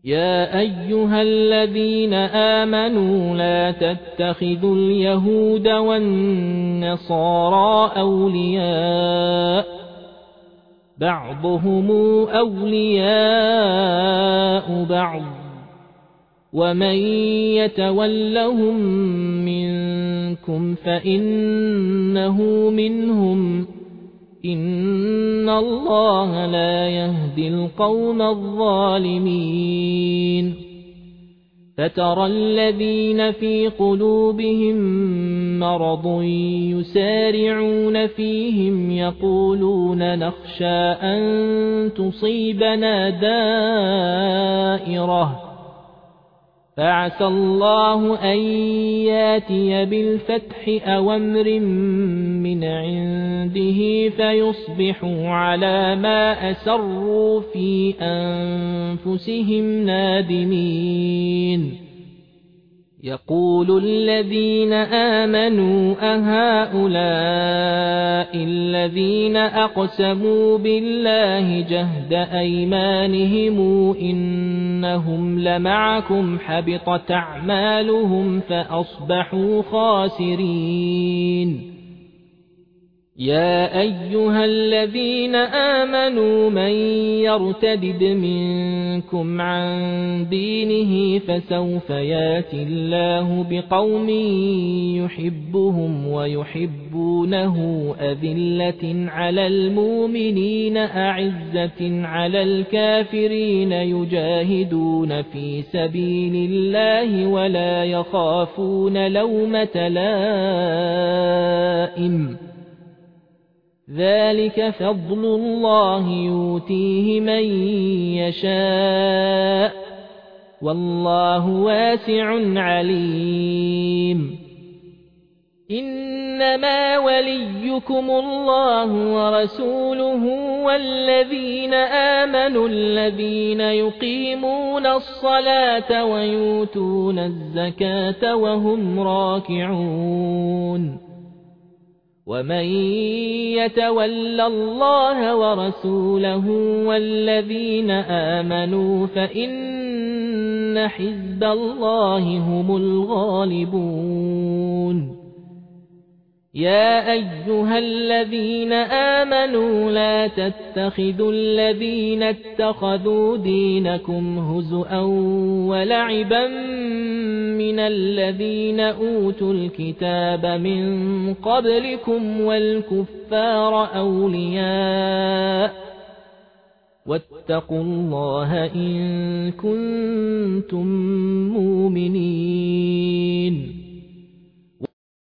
يا أيها الذين آمنوا لا تتخذوا اليهود والنصارى أولياء بعضهم أولياء بعض ومن يتولهم منكم فإنه منهم إن الله لا يهدي القوم الظالمين فترى الذين في قلوبهم مرض يسارعون فيهم يقولون نخشى أن تصيبنا دائرة فعسى الله أن ياتي بالفتح أو أمر من عنده فيصبحوا على ما أسروا في أنفسهم نادمين يقول الذين آمنوا أهؤلاء الذين أقسموا بالله جهد أيمانهم إنهم لمعكم حبطت أعمالهم فأصبحوا خاسرين يا أيها الذين آمنوا من يرتد منكم عن دينه فسوف ياتي الله بقوم يحبهم ويحبونه أذلة على المؤمنين أعزة على الكافرين يجاهدون في سبيل الله ولا يخافون لومة لائم ذلك فضل الله يؤتيه من يشاء والله واسع عليم إنما وليكم الله ورسوله والذين آمنوا الذين يقيمون الصلاة ويؤتون الزكاة وهم راكعون ومن يتول الله ورسوله والذين آمنوا فإن حزب الله هم الغالبون يا أيها الذين آمنوا لا تتخذوا الذين اتخذوا دينكم هزؤا ولعبا من الذين أوتوا الكتاب من قبلكم والكفار أولياء واتقوا الله إن كنتم مؤمنين